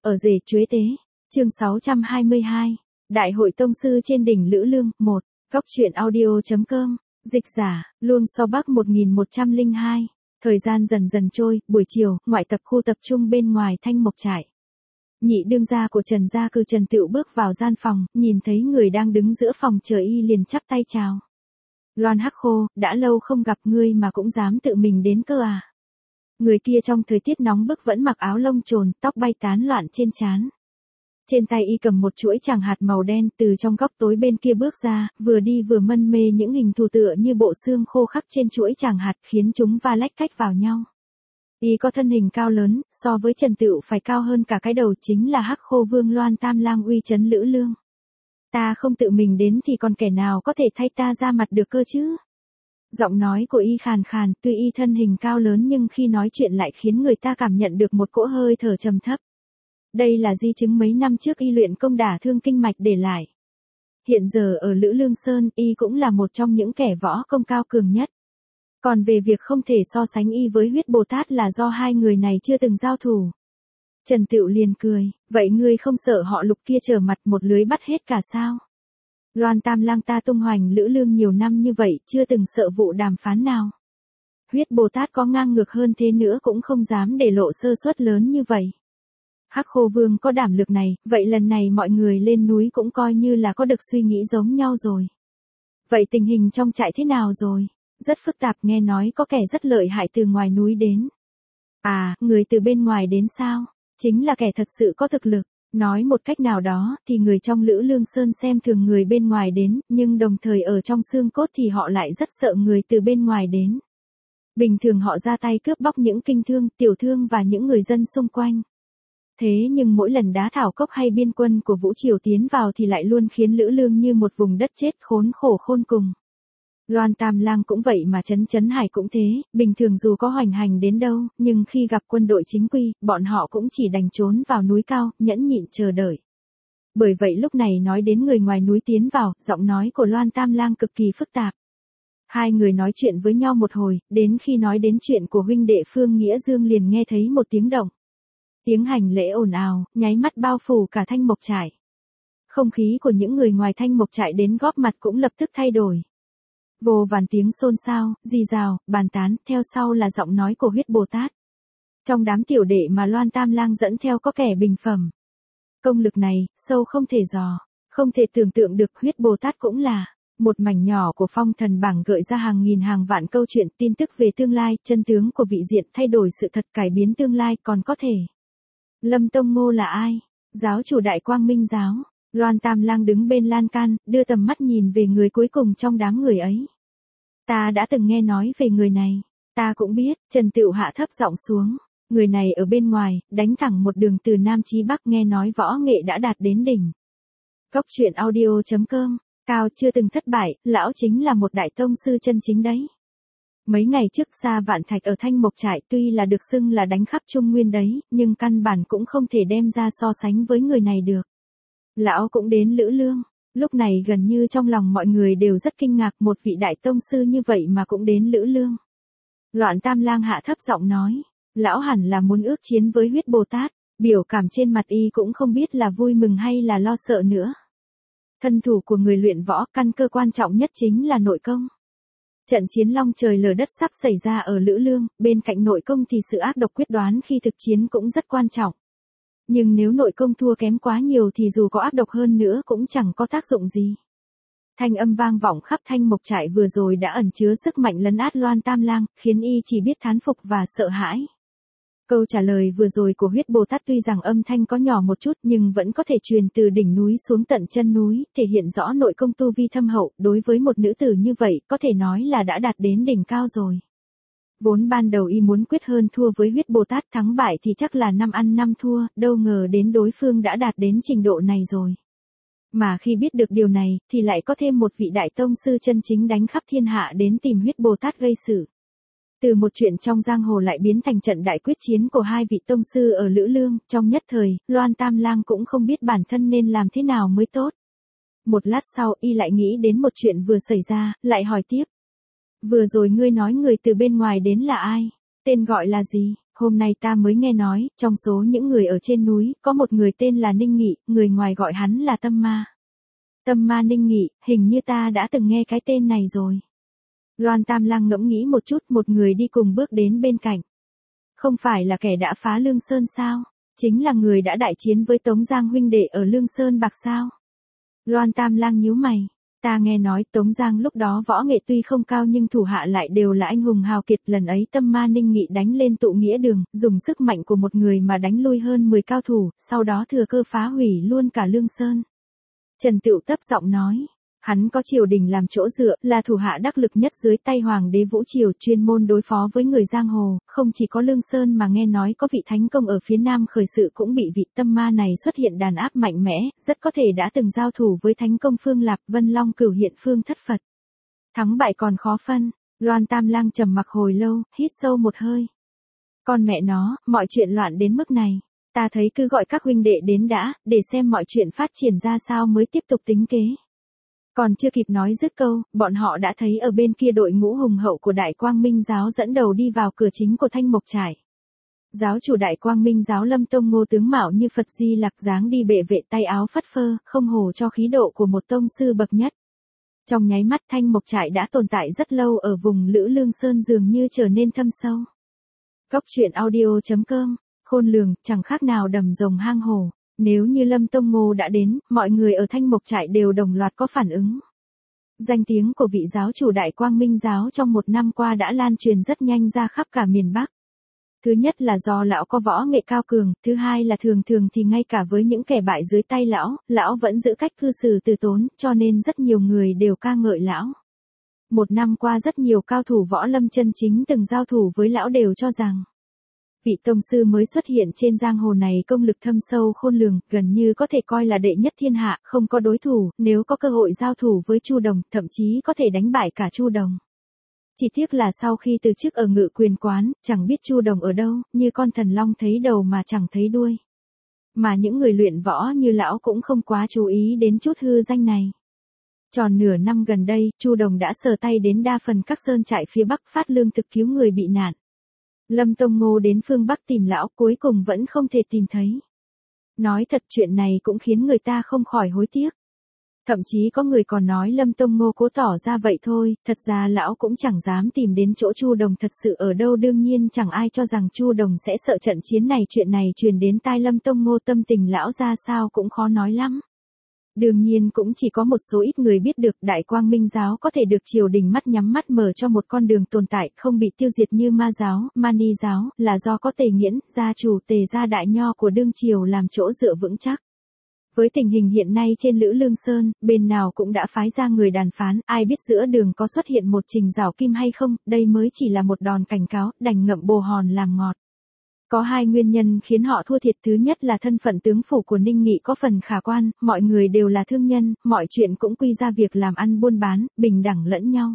Ở rể Chuế Tế. Chương 622. Đại hội tông sư trên đỉnh Lữ Lương 1. Góc truyện audio.com. Dịch giả, Luông So Bắc 1102. Thời gian dần dần trôi, buổi chiều, ngoại tập khu tập trung bên ngoài Thanh Mộc Trại. Nhị đương gia của Trần gia cư Trần Tựu bước vào gian phòng, nhìn thấy người đang đứng giữa phòng chờ y liền chắp tay chào. Loan Hắc Khô, đã lâu không gặp ngươi mà cũng dám tự mình đến cơ à? Người kia trong thời tiết nóng bức vẫn mặc áo lông trồn, tóc bay tán loạn trên trán. Trên tay y cầm một chuỗi tràng hạt màu đen, từ trong góc tối bên kia bước ra, vừa đi vừa mân mê những hình thù tựa như bộ xương khô khắc trên chuỗi tràng hạt khiến chúng va lách cách vào nhau. Y có thân hình cao lớn, so với Trần Tựu phải cao hơn cả cái đầu, chính là Hắc Khô Vương Loan Tam Lang uy trấn Lữ Lương. Ta không tự mình đến thì còn kẻ nào có thể thay ta ra mặt được cơ chứ? Giọng nói của y khàn khàn, tuy y thân hình cao lớn nhưng khi nói chuyện lại khiến người ta cảm nhận được một cỗ hơi thở trầm thấp. Đây là di chứng mấy năm trước y luyện công đả thương kinh mạch để lại. Hiện giờ ở Lữ Lương Sơn, y cũng là một trong những kẻ võ công cao cường nhất. Còn về việc không thể so sánh y với Huyết Bồ Tát là do hai người này chưa từng giao thủ. Trần Tựu liền cười, vậy ngươi không sợ họ Lục kia trở mặt một lưới bắt hết cả sao? Loan Tam Lang ta tung hoành Lữ Lương nhiều năm như vậy, chưa từng sợ vụ đàm phán nào. Huyết Bồ Tát có ngang ngược hơn thế nữa cũng không dám để lộ sơ suất lớn như vậy. Hắc Khô Vương có đảm lực này, vậy lần này mọi người lên núi cũng coi như là có được suy nghĩ giống nhau rồi. Vậy tình hình trong trại thế nào rồi? Rất phức tạp, nghe nói có kẻ rất lợi hại từ ngoài núi đến. À, người từ bên ngoài đến sao? Chính là kẻ thật sự có thực lực. Nói một cách nào đó thì người trong Lữ Lương Sơn xem thường người bên ngoài đến, nhưng đồng thời ở trong xương cốt thì họ lại rất sợ người từ bên ngoài đến. Bình thường họ ra tay cướp bóc những kinh thương, tiểu thương và những người dân xung quanh. Thế nhưng mỗi lần đá thảo cốc hay biên quân của Vũ Triều tiến vào thì lại luôn khiến Lữ Lương như một vùng đất chết, khốn khổ khôn cùng. Loan Tam Lang cũng vậy mà Trấn Hải cũng thế, bình thường dù có hoành hành đến đâu, nhưng khi gặp quân đội chính quy, bọn họ cũng chỉ đành trốn vào núi cao, nhẫn nhịn chờ đợi. Bởi vậy lúc này nói đến người ngoài núi tiến vào, giọng nói của Loan Tam Lang cực kỳ phức tạp. Hai người nói chuyện với nhau một hồi, đến khi nói đến chuyện của huynh đệ Phương Nghĩa Dương liền nghe thấy một tiếng động. Tiếng hành lễ ồn ào, nháy mắt bao phủ cả Thanh Mộc Trại. Không khí của những người ngoài Thanh Mộc Trại đến góp mặt cũng lập tức thay đổi. Vô vàn tiếng xôn xao, rì rào, bàn tán, theo sau là giọng nói của Huyết Bồ Tát. Trong đám tiểu đệ mà Loan Tam Lang dẫn theo có kẻ bình phẩm. Công lực này, sâu không thể dò, không thể tưởng tượng được. Huyết Bồ Tát cũng là một mảnh nhỏ của phong thần bảng gợi ra hàng nghìn hàng vạn câu chuyện, tin tức về tương lai, chân tướng của vị diện, thay đổi sự thật, cải biến tương lai. Còn có thể. Lâm Tông Ngô là ai? Giáo chủ Đại Quang Minh Giáo. Loan Tam Lang đứng bên lan can, đưa tầm mắt nhìn về người cuối cùng trong đám người ấy. Ta đã từng nghe nói về người này. Ta cũng biết. Trần Tựu hạ thấp giọng xuống. Người này ở bên ngoài, đánh thẳng một đường từ Nam chí Bắc, nghe nói võ nghệ đã đạt đến đỉnh. Góc truyện audio.com. Cao chưa từng thất bại, lão chính là một đại tông sư chân chính đấy. Mấy ngày trước Sa Vạn Thạch ở Thanh Mộc Trại tuy là được xưng là đánh khắp Trung Nguyên đấy, nhưng căn bản cũng không thể đem ra so sánh với người này được. Lão cũng đến Lữ Lương. Lúc này gần như trong lòng mọi người đều rất kinh ngạc, một vị đại tông sư như vậy mà cũng đến Lữ Lương. Loan Tam Lang hạ thấp giọng nói, lão hẳn là muốn ước chiến với Huyết Bồ Tát, biểu cảm trên mặt y cũng không biết là vui mừng hay là lo sợ nữa. Thân thủ của người luyện võ, căn cơ quan trọng nhất chính là nội công. Trận chiến long trời lở đất sắp xảy ra ở Lữ Lương, bên cạnh nội công thì sự ác độc quyết đoán khi thực chiến cũng rất quan trọng. Nhưng nếu nội công thua kém quá nhiều thì dù có ác độc hơn nữa cũng chẳng có tác dụng gì. Thanh âm vang vọng khắp Thanh Mộc Trại vừa rồi đã ẩn chứa sức mạnh lấn át Loan Tam Lang, khiến y chỉ biết thán phục và sợ hãi. Câu trả lời vừa rồi của Huyết Bồ Tát tuy rằng âm thanh có nhỏ một chút nhưng vẫn có thể truyền từ đỉnh núi xuống tận chân núi, thể hiện rõ nội công tu vi thâm hậu. Đối với một nữ tử như vậy, có thể nói là đã đạt đến đỉnh cao rồi. Vốn ban đầu y muốn quyết hơn thua với Huyết Bồ Tát, thắng bại thì chắc là 5 ăn 5 thua, đâu ngờ đến đối phương đã đạt đến trình độ này rồi. Mà khi biết được điều này, thì lại có thêm một vị đại tông sư chân chính đánh khắp thiên hạ đến tìm Huyết Bồ Tát gây sự. Từ một chuyện trong giang hồ lại biến thành trận đại quyết chiến của hai vị tông sư ở Lữ Lương, trong nhất thời, Loan Tam Lang cũng không biết bản thân nên làm thế nào mới tốt. Một lát sau, y lại nghĩ đến một chuyện vừa xảy ra, lại hỏi tiếp. Vừa rồi ngươi nói người từ bên ngoài đến là ai? Tên gọi là gì? Hôm nay ta mới nghe nói, trong số những người ở trên núi, có một người tên là Ninh Nghị, người ngoài gọi hắn là Tâm Ma. Tâm Ma Ninh Nghị, hình như ta đã từng nghe cái tên này rồi. Loan Tam Lăng ngẫm nghĩ một chút, một người đi cùng bước đến bên cạnh. Không phải là kẻ đã phá Lương Sơn sao? Chính là người đã đại chiến với Tống Giang huynh đệ ở Lương Sơn Bạc sao? Loan Tam Lăng nhíu mày. Ta nghe nói Tống Giang lúc đó võ nghệ tuy không cao nhưng thủ hạ lại đều là anh hùng hào kiệt. Lần ấy Tâm Ma Ninh Nghị đánh lên Tụ Nghĩa Đường, dùng sức mạnh của một người mà đánh lui hơn 10 cao thủ, sau đó thừa cơ phá hủy luôn cả Lương Sơn. Trần Tựu thấp giọng nói. Hắn có triều đình làm chỗ dựa, là thủ hạ đắc lực nhất dưới tay Hoàng đế Vũ Triều, chuyên môn đối phó với người giang hồ, không chỉ có Lương Sơn mà nghe nói có vị thánh công ở phía Nam khởi sự cũng bị vị Tâm Ma này xuất hiện đàn áp mạnh mẽ, rất có thể đã từng giao thủ với thánh công Phương Lạp, Vân Long Cửu Hiện Phương Thất Phật. Thắng bại còn khó phân. Loan Tam Lang trầm mặc hồi lâu, hít sâu một hơi. Con mẹ nó, mọi chuyện loạn đến mức này. Ta thấy cứ gọi các huynh đệ đến đã, để xem mọi chuyện phát triển ra sao mới tiếp tục tính kế. Còn chưa kịp nói dứt câu, bọn họ đã thấy ở bên kia đội ngũ hùng hậu của Đại Quang Minh giáo dẫn đầu đi vào cửa chính của Thanh Mộc Trại. Giáo chủ Đại Quang Minh giáo Lâm Tông Ngô tướng mạo như Phật Di Lặc dáng đi bệ vệ, tay áo phất phơ, không hổ cho khí độ của một tông sư bậc nhất. Trong nháy mắt Thanh Mộc Trại đã tồn tại rất lâu ở vùng Lữ Lương Sơn dường như trở nên thâm sâu. Góc truyện audio.com, khôn lường, chẳng khác nào đầm rồng hang hổ. Nếu như Lâm Tông Ngô đã đến, mọi người ở Thanh Mộc Trại đều đồng loạt có phản ứng. Danh tiếng của vị giáo chủ Đại Quang Minh giáo trong một năm qua đã lan truyền rất nhanh ra khắp cả miền Bắc. Thứ nhất là do lão có võ nghệ cao cường, thứ hai là thường thường thì ngay cả với những kẻ bại dưới tay lão vẫn giữ cách cư xử từ tốn, cho nên rất nhiều người đều ca ngợi lão. Một năm qua rất nhiều cao thủ võ lâm chân chính từng giao thủ với lão đều cho rằng vị tông sư mới xuất hiện trên giang hồ này công lực thâm sâu khôn lường, gần như có thể coi là đệ nhất thiên hạ, không có đối thủ, nếu có cơ hội giao thủ với Chu Đồng, thậm chí có thể đánh bại cả Chu Đồng. Chỉ tiếc là sau khi từ chức ở Ngự Quyền quán, chẳng biết Chu Đồng ở đâu, như con thần long thấy đầu mà chẳng thấy đuôi. Mà những người luyện võ như lão cũng không quá chú ý đến chút hư danh này. Tròn nửa năm gần đây, Chu Đồng đã sờ tay đến đa phần các sơn trại phía Bắc phát lương thực cứu người bị nạn. Lâm Tông Ngô đến phương Bắc tìm lão, cuối cùng vẫn không thể tìm thấy. Nói thật, chuyện này cũng khiến người ta không khỏi hối tiếc. Thậm chí có người còn nói Lâm Tông Ngô cố tỏ ra vậy thôi, thật ra lão cũng chẳng dám tìm đến chỗ Chu Đồng thật sự ở đâu. Đương nhiên chẳng ai cho rằng Chu Đồng sẽ sợ trận chiến này. Chuyện này truyền đến tai Lâm Tông Ngô, tâm tình lão ra sao cũng khó nói lắm. Đương nhiên cũng chỉ có một số ít người biết được Đại Quang Minh giáo có thể được triều đình mắt nhắm mắt mở cho một con đường tồn tại, không bị tiêu diệt như Ma giáo, Mani giáo, là do có Tề Nghiễn, gia chủ Tề gia đại nho của đương triều làm chỗ dựa vững chắc. Với tình hình hiện nay trên Lữ Lương Sơn, bên nào cũng đã phái ra người đàm phán, ai biết giữa đường có xuất hiện một Trình Giảo Kim hay không, đây mới chỉ là một đòn cảnh cáo, đành ngậm bồ hòn làm ngọt. Có hai nguyên nhân khiến họ thua thiệt. Thứ nhất là thân phận tướng phủ của Ninh Nghị có phần khả quan, mọi người đều là thương nhân, mọi chuyện cũng quy ra việc làm ăn buôn bán, bình đẳng lẫn nhau.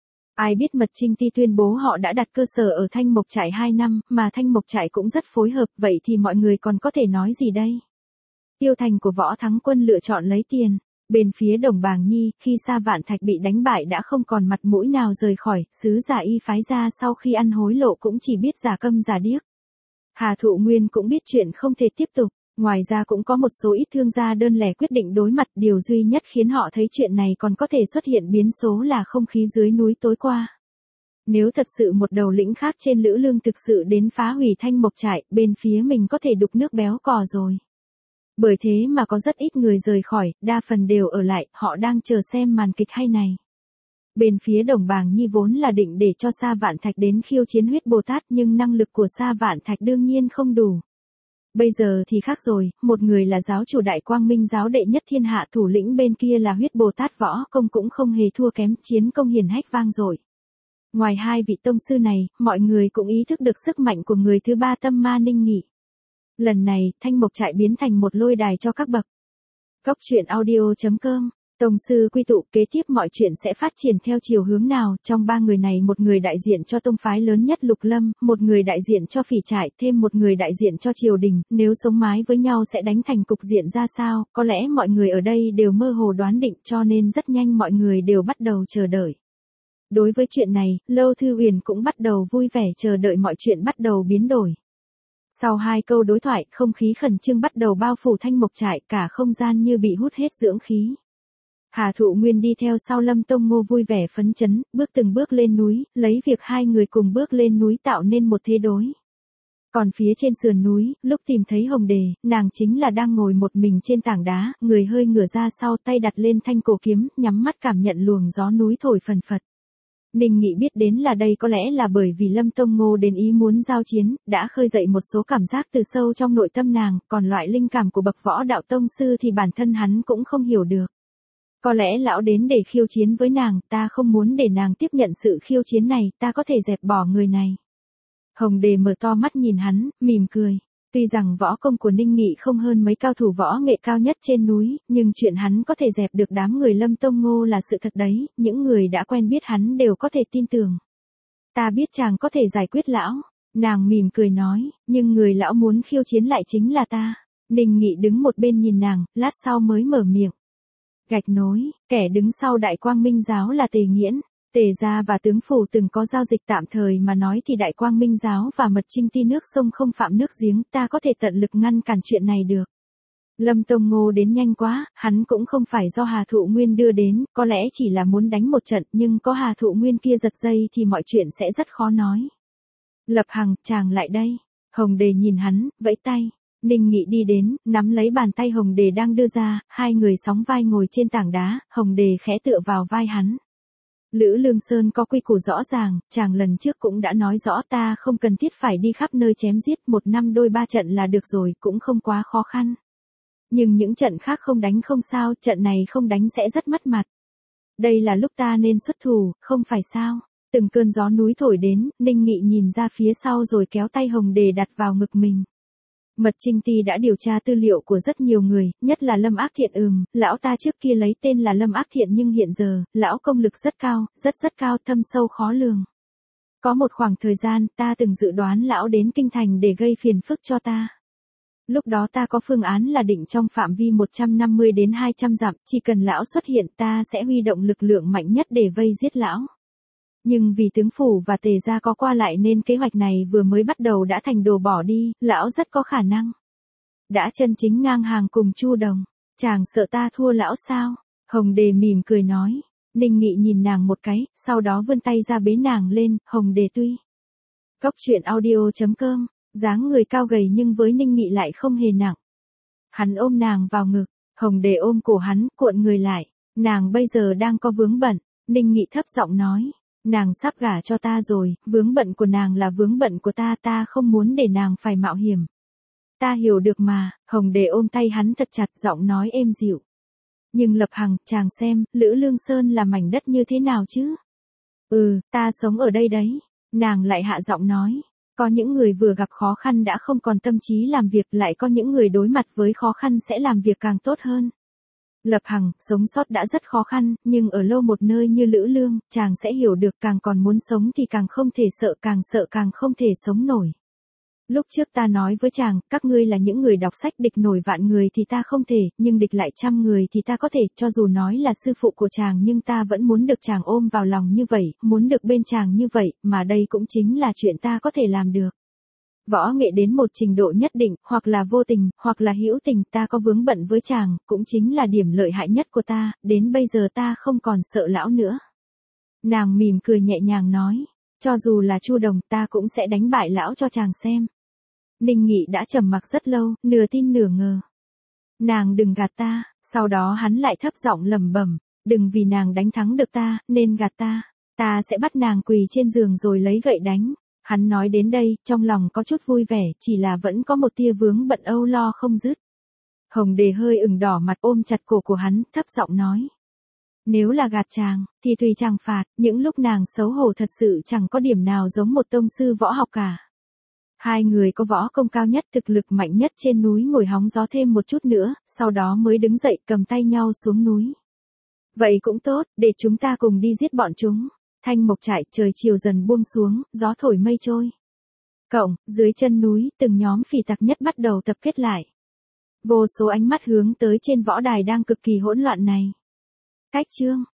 Ai biết Mật Trinh Ti tuyên bố họ đã đặt cơ sở ở Thanh Mộc Trại 2 năm, mà Thanh Mộc Trại cũng rất phối hợp, vậy thì mọi người còn có thể nói gì đây? Tiêu thành của Võ Thắng Quân lựa chọn lấy tiền. Bên phía Đồng Bàng Nhi, khi Sa Vạn Thạch bị đánh bại đã không còn mặt mũi nào rời khỏi, sứ giả y phái ra sau khi ăn hối lộ cũng chỉ biết giả câm giả điếc. Hà Thụ Nguyên cũng biết chuyện không thể tiếp tục, ngoài ra cũng có một số ít thương gia đơn lẻ quyết định đối mặt, điều duy nhất khiến họ thấy chuyện này còn có thể xuất hiện biến số là không khí dưới núi tối qua. Nếu thật sự một đầu lĩnh khác trên Lữ Lương thực sự đến phá hủy Thanh Mộc Trại, bên phía mình có thể đục nước béo cò rồi. Bởi thế mà có rất ít người rời khỏi, đa phần đều ở lại, họ đang chờ xem màn kịch hay này. Bên phía Đồng Bàng Nhi vốn là định để cho Sa Vạn Thạch đến khiêu chiến Huyết Bồ Tát, nhưng năng lực của Sa Vạn Thạch đương nhiên không đủ. Bây giờ thì khác rồi, một người là giáo chủ Đại Quang Minh giáo đệ nhất thiên hạ, thủ lĩnh bên kia là Huyết Bồ Tát Võ Công cũng không hề thua kém, chiến công hiển hách vang dội. Ngoài hai vị tông sư này, mọi người cũng ý thức được sức mạnh của người thứ ba Tâm Ma Ninh Nghị. Lần này, Thanh Mộc Trại biến thành một lôi đài cho các bậc. Góc truyện audio.com, tông sư quy tụ, kế tiếp mọi chuyện sẽ phát triển theo chiều hướng nào? Trong ba người này, một người đại diện cho tông phái lớn nhất Lục Lâm, một người đại diện cho Phỉ Trại, thêm một người đại diện cho triều đình, nếu sống mái với nhau sẽ đánh thành cục diện ra sao? Có lẽ mọi người ở đây đều mơ hồ đoán định, cho nên rất nhanh mọi người đều bắt đầu chờ đợi. Đối với chuyện này, Lâu Thư Huyền cũng bắt đầu vui vẻ chờ đợi mọi chuyện bắt đầu biến đổi. Sau 2 câu đối thoại, không khí khẩn trương bắt đầu bao phủ Thanh Mộc Trại, cả không gian như bị hút hết dưỡng khí. Hà Thụ Nguyên đi theo sau Lâm Tông Ngô vui vẻ phấn chấn, bước từng bước lên núi, lấy việc hai người cùng bước lên núi tạo nên một thế đối. Còn phía trên sườn núi, lúc tìm thấy Hồng Đề, nàng chính là đang ngồi một mình trên tảng đá, người hơi ngửa ra sau, tay đặt lên thanh cổ kiếm, nhắm mắt cảm nhận luồng gió núi thổi phần phật. Ninh Nghị biết đến là đây có lẽ là bởi vì Lâm Tông Ngô đến ý muốn giao chiến, đã khơi dậy một số cảm giác từ sâu trong nội tâm nàng, còn loại linh cảm của bậc võ đạo tông sư thì bản thân hắn cũng không hiểu được. Có lẽ lão đến để khiêu chiến với nàng, ta không muốn để nàng tiếp nhận sự khiêu chiến này, ta có thể dẹp bỏ người này. Hồng Đề mở to mắt nhìn hắn, mỉm cười. Tuy rằng võ công của Ninh Nghị không hơn mấy cao thủ võ nghệ cao nhất trên núi, nhưng chuyện hắn có thể dẹp được đám người Lâm Tông Ngô là sự thật đấy, những người đã quen biết hắn đều có thể tin tưởng. Ta biết chàng có thể giải quyết lão. Nàng mỉm cười nói, nhưng người lão muốn khiêu chiến lại chính là ta. Ninh Nghị đứng một bên nhìn nàng, lát sau mới mở miệng. Gạch nối, kẻ đứng sau Đại Quang Minh Giáo là Tề Nghiễn. Tề gia và tướng phủ từng có giao dịch tạm thời mà nói thì Đại Quang Minh Giáo và Mật Trinh Ti nước sông không phạm nước giếng, ta có thể tận lực ngăn cản chuyện này được. Lâm Tông Ngô đến nhanh quá, hắn cũng không phải do Hà Thụ Nguyên đưa đến, có lẽ chỉ là muốn đánh một trận, nhưng có Hà Thụ Nguyên kia giật dây thì mọi chuyện sẽ rất khó nói. Lập Hằng, chàng lại đây. Hồng Đề nhìn hắn, vẫy tay. Ninh Nghị đi đến, nắm lấy bàn tay Hồng Đề đang đưa ra, hai người sóng vai ngồi trên tảng đá, Hồng Đề khẽ tựa vào vai hắn. Lữ Lương Sơn có quy củ rõ ràng, chàng lần trước cũng đã nói rõ ta không cần thiết phải đi khắp nơi chém giết, 1 năm đôi 3 trận là được rồi, cũng không quá khó khăn. Nhưng những trận khác không đánh không sao, trận này không đánh sẽ rất mất mặt. Đây là lúc ta nên xuất thủ, không phải sao? Từng cơn gió núi thổi đến, Ninh Nghị nhìn ra phía sau rồi kéo tay Hồng Đề đặt vào ngực mình. Mật Trinh Ti đã điều tra tư liệu của rất nhiều người, nhất là Lâm Ác Thiện. Lão ta trước kia lấy tên là Lâm Ác Thiện nhưng hiện giờ, lão công lực rất cao, rất cao, thâm sâu khó lường. Có một khoảng thời gian, ta từng dự đoán lão đến kinh thành để gây phiền phức cho ta. Lúc đó ta có phương án là định trong phạm vi 150 đến 200 dặm, chỉ cần lão xuất hiện ta sẽ huy động lực lượng mạnh nhất để vây giết lão. Nhưng vì tướng phủ và Tề gia có qua lại nên kế hoạch này vừa mới bắt đầu đã thành đồ bỏ đi, lão rất có khả năng đã chân chính ngang hàng cùng Chu Đồng. Chàng sợ ta thua lão sao? Hồng Đề mỉm cười nói. Ninh Nghị nhìn nàng một cái, sau đó vươn tay ra bế nàng lên. Hồng Đề tuy Cốc truyện audio.com, dáng người cao gầy nhưng với Ninh Nghị lại không hề nặng. Hắn ôm nàng vào ngực, Hồng Đề ôm cổ hắn, cuộn người lại. Nàng bây giờ đang có vướng bận. Ninh Nghị thấp giọng nói. Nàng sắp gả cho ta rồi, vướng bận của nàng là vướng bận của ta, ta không muốn để nàng phải mạo hiểm. Ta hiểu được mà. Hồng Đề ôm tay hắn thật chặt, giọng nói êm dịu. Nhưng Lập Hằng, chàng xem, Lữ Lương Sơn là mảnh đất như thế nào chứ? Ta sống ở đây đấy. Nàng lại hạ giọng nói. Có những người vừa gặp khó khăn đã không còn tâm trí làm việc, lại có những người đối mặt với khó khăn sẽ làm việc càng tốt hơn. Lập Hằng, sống sót đã rất khó khăn, nhưng ở lâu một nơi như Lữ Lương, chàng sẽ hiểu được càng còn muốn sống thì càng không thể sợ càng không thể sống nổi. Lúc trước ta nói với chàng, các ngươi là những người đọc sách, địch nổi vạn người thì ta không thể, nhưng địch lại 100 người thì ta có thể, cho dù nói là sư phụ của chàng nhưng ta vẫn muốn được chàng ôm vào lòng như vậy, muốn được bên chàng như vậy, mà đây cũng chính là chuyện ta có thể làm được. Võ nghệ đến một trình độ nhất định, hoặc là vô tình, hoặc là hữu tình, ta có vướng bận với chàng, cũng chính là điểm lợi hại nhất của ta, đến bây giờ ta không còn sợ lão nữa. Nàng mỉm cười nhẹ nhàng nói, cho dù là Chu Đồng ta cũng sẽ đánh bại lão cho chàng xem. Ninh Nghị đã trầm mặc rất lâu, nửa tin nửa ngờ. Nàng đừng gạt ta, sau đó hắn lại thấp giọng lẩm bẩm, đừng vì nàng đánh thắng được ta, nên gạt ta. Ta sẽ bắt nàng quỳ trên giường rồi lấy gậy đánh. Hắn nói đến đây, trong lòng có chút vui vẻ, chỉ là vẫn có một tia vướng bận âu lo không dứt. Hồng Đề hơi ửng đỏ mặt ôm chặt cổ của hắn, thấp giọng nói. Nếu là gạt chàng, thì tùy chàng phạt, những lúc nàng xấu hổ thật sự chẳng có điểm nào giống một tông sư võ học cả. Hai người có võ công cao nhất, thực lực mạnh nhất trên núi ngồi hóng gió thêm một chút nữa, sau đó mới đứng dậy cầm tay nhau xuống núi. Vậy cũng tốt, để chúng ta cùng đi giết bọn chúng. Thanh Mộc Trại, trời chiều dần buông xuống, gió thổi mây trôi. Dưới chân núi, từng nhóm phỉ tặc nhất bắt đầu tập kết lại. Vô số ánh mắt hướng tới trên võ đài đang cực kỳ hỗn loạn này. Cách chương